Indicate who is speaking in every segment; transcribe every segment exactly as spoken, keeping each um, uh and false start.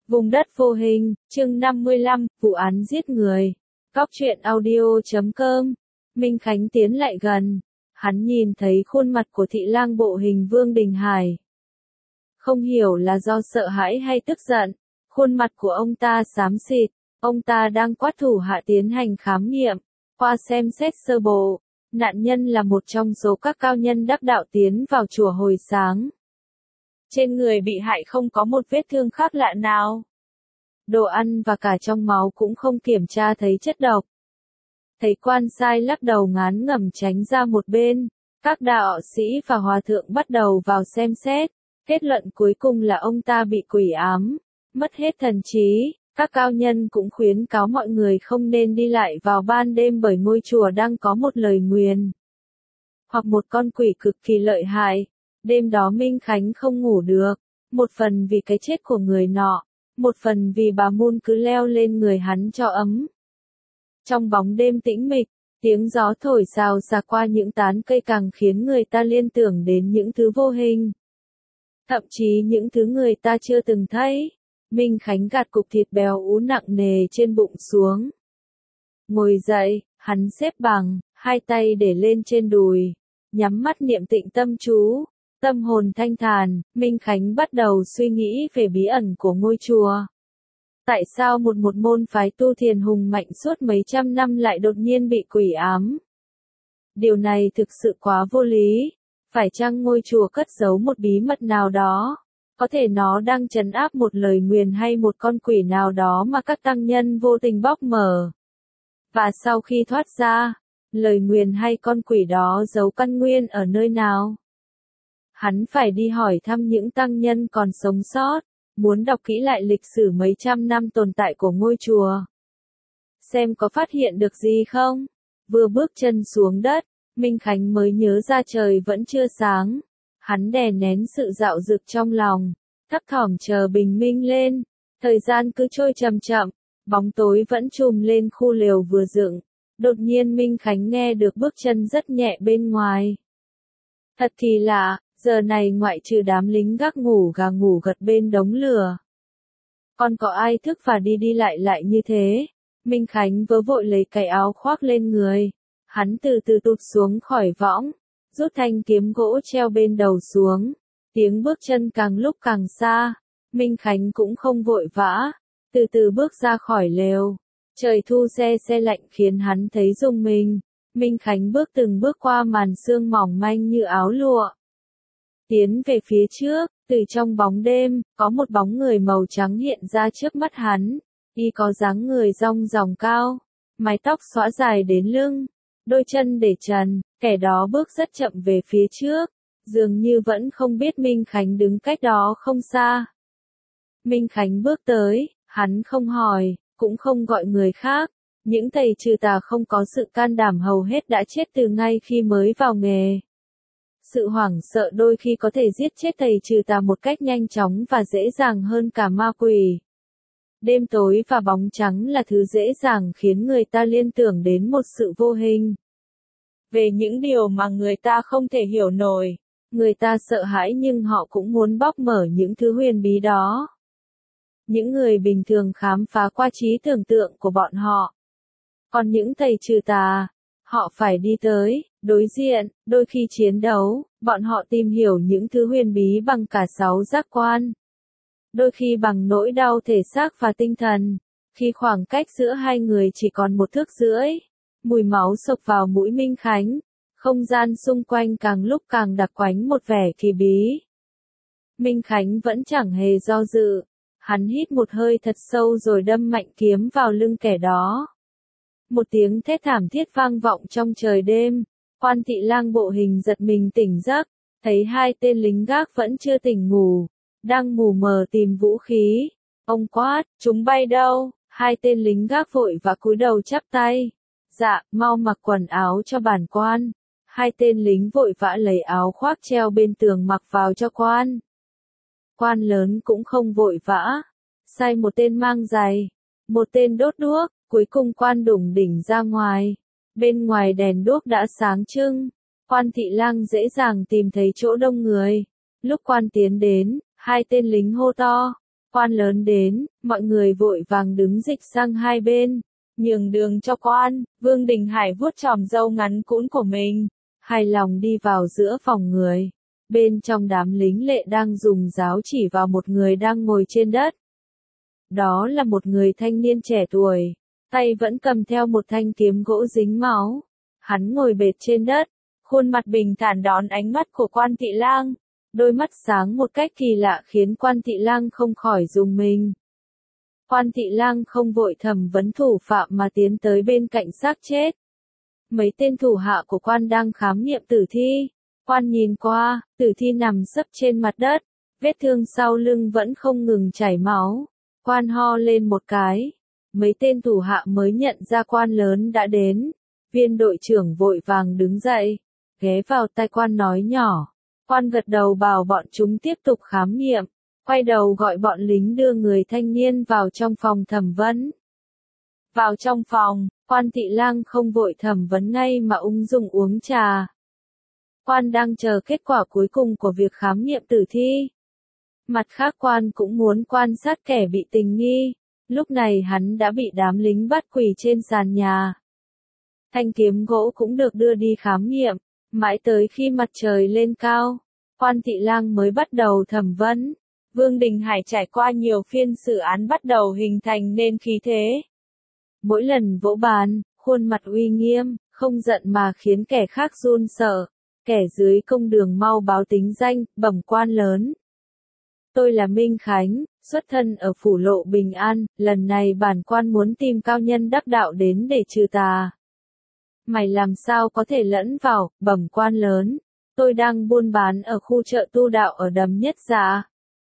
Speaker 1: Vùng đất vô hình, chương năm mươi lăm, vụ án giết người. Cóc truyện audio chấm com. Minh Khánh tiến lại gần. Hắn nhìn thấy khuôn mặt của thị lang bộ hình Vương Đình Hải. Không hiểu là do sợ hãi hay tức giận, khuôn mặt của ông ta xám xịt. Ông ta đang quát thủ hạ tiến hành khám nghiệm. Qua xem xét sơ bộ, nạn nhân là một trong số các cao nhân đắc đạo tiến vào chùa hồi sáng. Trên người bị hại không có một vết thương khác lạ nào. Đồ ăn và cả trong máu cũng không kiểm tra thấy chất độc. Thấy quan sai lắc đầu ngán ngẩm tránh ra một bên. Các đạo sĩ và hòa thượng bắt đầu vào xem xét. Kết luận cuối cùng là ông ta bị quỷ ám, mất hết thần trí. Các cao nhân cũng khuyến cáo mọi người không nên đi lại vào ban đêm bởi ngôi chùa đang có một lời nguyền. Hoặc một con quỷ cực kỳ lợi hại. Đêm đó Minh Khánh không ngủ được, một phần vì cái chết của người nọ, một phần vì bà Mun cứ leo lên người hắn cho ấm. Trong bóng đêm tĩnh mịch, tiếng gió thổi xào xạc qua những tán cây càng khiến người ta liên tưởng đến những thứ vô hình. Thậm chí những thứ người ta chưa từng thấy. Minh Khánh gạt cục thịt béo ú nặng nề trên bụng xuống. Ngồi dậy, hắn xếp bằng, hai tay để lên trên đùi, nhắm mắt niệm tịnh tâm chú. Tâm hồn thanh thản, Minh Khánh bắt đầu suy nghĩ về bí ẩn của ngôi chùa. Tại sao một một môn phái tu thiền hùng mạnh suốt mấy trăm năm lại đột nhiên bị quỷ ám? Điều này thực sự quá vô lý. Phải chăng ngôi chùa cất giấu một bí mật nào đó? Có thể nó đang trấn áp một lời nguyền hay một con quỷ nào đó mà các tăng nhân vô tình bóc mở. Và sau khi thoát ra, lời nguyền hay con quỷ đó giấu căn nguyên ở nơi nào? Hắn phải đi hỏi thăm những tăng nhân còn sống sót, muốn đọc kỹ lại lịch sử mấy trăm năm tồn tại của ngôi chùa. Xem có phát hiện được gì không? Vừa bước chân xuống đất, Minh Khánh mới nhớ ra trời vẫn chưa sáng. Hắn đè nén sự dạo dực trong lòng, thấp thỏm chờ bình minh lên. Thời gian cứ trôi chậm chậm, bóng tối vẫn trùm lên khu lều vừa dựng. Đột nhiên Minh Khánh nghe được bước chân rất nhẹ bên ngoài. Thật kỳ lạ. Giờ này ngoại trừ đám lính gác ngủ gà ngủ gật bên đống lửa. Còn có ai thức và đi đi lại lại như thế? Minh Khánh vớ vội lấy cái áo khoác lên người. Hắn từ từ tụt xuống khỏi võng, rút thanh kiếm gỗ treo bên đầu xuống. Tiếng bước chân càng lúc càng xa. Minh Khánh cũng không vội vã, từ từ bước ra khỏi lều. Trời thu se se lạnh khiến hắn thấy rùng mình. Minh Khánh bước từng bước qua màn sương mỏng manh như áo lụa. Tiến về phía trước, từ trong bóng đêm, có một bóng người màu trắng hiện ra trước mắt hắn. Y có dáng người rong ròng cao, mái tóc xõa dài đến lưng, đôi chân để trần, kẻ đó bước rất chậm về phía trước, dường như vẫn không biết Minh Khánh đứng cách đó không xa. Minh Khánh bước tới, hắn không hỏi, cũng không gọi người khác. Những thầy trừ tà không có sự can đảm hầu hết đã chết từ ngay khi mới vào nghề. Sự hoảng sợ đôi khi có thể giết chết thầy trừ tà một cách nhanh chóng và dễ dàng hơn cả ma quỷ. Đêm tối và bóng trắng là thứ dễ dàng khiến người ta liên tưởng đến một sự vô hình. Về những điều mà người ta không thể hiểu nổi, người ta sợ hãi nhưng họ cũng muốn bóc mở những thứ huyền bí đó. Những người bình thường khám phá qua trí tưởng tượng của bọn họ. Còn những thầy trừ tà, họ phải đi tới, đối diện, đôi khi chiến đấu, bọn họ tìm hiểu những thứ huyền bí bằng cả sáu giác quan. Đôi khi bằng nỗi đau thể xác và tinh thần. Khi khoảng cách giữa hai người chỉ còn một thước rưỡi, mùi máu sộc vào mũi Minh Khánh, không gian xung quanh càng lúc càng đặc quánh một vẻ kỳ bí. Minh Khánh vẫn chẳng hề do dự, hắn hít một hơi thật sâu rồi đâm mạnh kiếm vào lưng kẻ đó. Một tiếng thét thảm thiết vang vọng trong trời đêm. Quan thị lang bộ hình giật mình tỉnh giấc, thấy hai tên lính gác vẫn chưa tỉnh ngủ, đang mù mờ tìm vũ khí. Ông quát, chúng bay đâu? Hai tên lính gác vội và cúi đầu chắp tay. Dạ, mau mặc quần áo cho bản quan. Hai tên lính vội vã lấy áo khoác treo bên tường mặc vào cho quan. Quan lớn cũng không vội vã, sai một tên mang giày, một tên đốt đuốc, cuối cùng quan đủng đỉnh ra ngoài. Bên ngoài đèn đuốc đã sáng trưng, quan thị lang dễ dàng tìm thấy chỗ đông người. Lúc quan tiến đến, hai tên lính hô to, Quan lớn đến, mọi người vội vàng đứng dịch sang hai bên, nhường đường cho quan. Vương Đình Hải vuốt chòm râu ngắn cũn của mình, hài lòng đi vào giữa phòng người. Bên trong đám lính lệ đang dùng giáo chỉ vào một người đang ngồi trên đất. Đó là một người thanh niên trẻ tuổi, tay vẫn cầm theo một thanh kiếm gỗ dính máu. Hắn ngồi bệt trên đất, khuôn mặt bình thản đón ánh mắt của Quan Thị Lang. Đôi mắt sáng một cách kỳ lạ khiến Quan Thị Lang không khỏi rùng mình. Quan Thị Lang không vội thẩm vấn thủ phạm mà tiến tới bên cạnh xác chết. Mấy tên thủ hạ của quan đang khám nghiệm tử thi. Quan nhìn qua, tử thi nằm sấp trên mặt đất, vết thương sau lưng vẫn không ngừng chảy máu. Quan ho lên một cái. Mấy tên thủ hạ mới nhận ra quan lớn đã đến. Viên đội trưởng vội vàng đứng dậy, ghé vào tai quan nói nhỏ. Quan gật đầu bảo bọn chúng tiếp tục khám nghiệm, quay đầu gọi bọn lính đưa người thanh niên vào trong phòng thẩm vấn. Vào trong phòng, Quan Thị Lang không vội thẩm vấn ngay mà ung dung uống trà. Quan đang chờ kết quả cuối cùng của việc khám nghiệm tử thi. Mặt khác quan cũng muốn quan sát kẻ bị tình nghi. Lúc này hắn đã bị đám lính bắt quỳ trên sàn nhà. Thanh kiếm gỗ cũng được đưa đi khám nghiệm. Mãi tới khi mặt trời lên cao, Quan Thị Lang mới bắt đầu thẩm vấn. Vương Đình Hải trải qua nhiều phiên xử án bắt đầu hình thành nên khí thế. Mỗi lần vỗ bàn, khuôn mặt uy nghiêm, không giận mà khiến kẻ khác run sợ. Kẻ dưới công đường mau báo tính danh, bẩm quan lớn. Tôi là Minh Khánh, xuất thân ở phủ Lộ Bình An, lần này bản quan muốn tìm cao nhân đắc đạo đến để trừ tà. Mày làm sao có thể lẫn vào, bẩm quan lớn. Tôi đang buôn bán ở khu chợ tu đạo ở Đầm Nhất Dạ.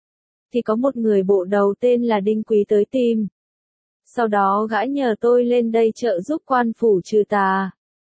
Speaker 1: Thì có một người bộ đầu tên là Đinh Quý tới tìm. Sau đó gã nhờ tôi lên đây trợ giúp quan phủ trừ tà.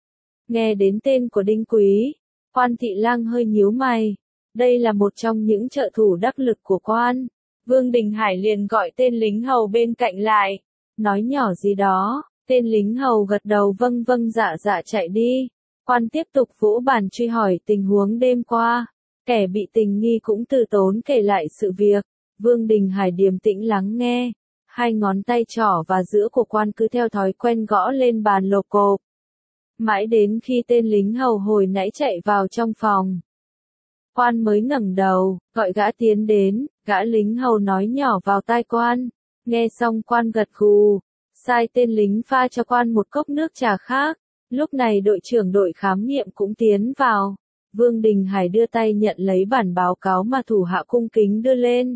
Speaker 1: Nghe đến tên của Đinh Quý, Quan Thị Lang hơi nhíu mày. Đây là một trong những trợ thủ đắc lực của quan. Vương Đình Hải liền gọi tên lính hầu bên cạnh lại, nói nhỏ gì đó. Tên lính hầu gật đầu vâng vâng dạ dạ chạy đi. Quan tiếp tục vỗ bàn truy hỏi tình huống đêm qua. Kẻ bị tình nghi cũng từ tốn kể lại sự việc. Vương Đình Hải điềm tĩnh lắng nghe. Hai ngón tay trỏ và giữa của quan cứ theo thói quen gõ lên bàn lộp cộp. Mãi đến khi tên lính hầu hồi nãy chạy vào trong phòng. Quan mới ngẩng đầu, gọi gã tiến đến. Gã lính hầu nói nhỏ vào tai quan. Nghe xong quan gật gù. Sai tên lính pha cho quan một cốc nước trà khác. Lúc này đội trưởng đội khám nghiệm cũng tiến vào. Vương Đình Hải đưa tay nhận lấy bản báo cáo mà thủ hạ cung kính đưa lên.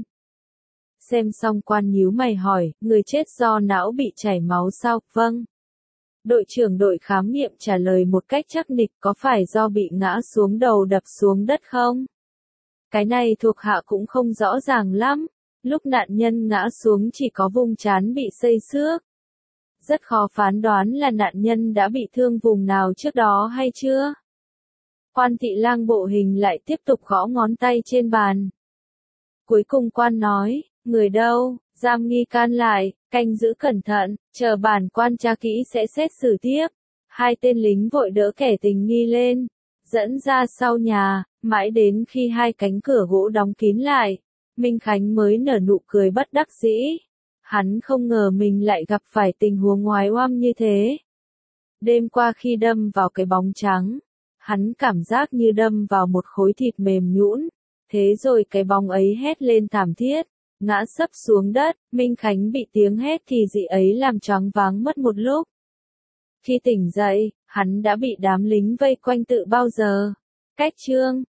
Speaker 1: Xem xong quan nhíu mày hỏi, người chết do não bị chảy máu sao? Vâng. Đội trưởng đội khám nghiệm trả lời một cách chắc nịch, có phải do bị ngã xuống đầu đập xuống đất không? Cái này thuộc hạ cũng không rõ ràng lắm. Lúc nạn nhân ngã xuống chỉ có vùng trán bị xây xước. Rất khó phán đoán là nạn nhân đã bị thương vùng nào trước đó hay chưa. Quan Thị Lang bộ hình lại tiếp tục gõ ngón tay trên bàn. Cuối cùng quan nói, người đâu, giam nghi can lại, canh giữ cẩn thận, chờ bản quan tra kỹ sẽ xét xử tiếp. Hai tên lính vội đỡ kẻ tình nghi lên, dẫn ra sau nhà, mãi đến khi hai cánh cửa gỗ đóng kín lại, Minh Khánh mới nở nụ cười bất đắc dĩ. Hắn không ngờ mình lại gặp phải tình huống oái oăm như thế. Đêm qua khi đâm vào cái bóng trắng, hắn cảm giác như đâm vào một khối thịt mềm nhũn. Thế rồi cái bóng ấy hét lên thảm thiết, ngã sấp xuống đất. Minh Khánh bị tiếng hét thì dị ấy làm choáng váng mất một lúc. Khi tỉnh dậy, hắn đã bị đám lính vây quanh tự bao giờ. Cách chương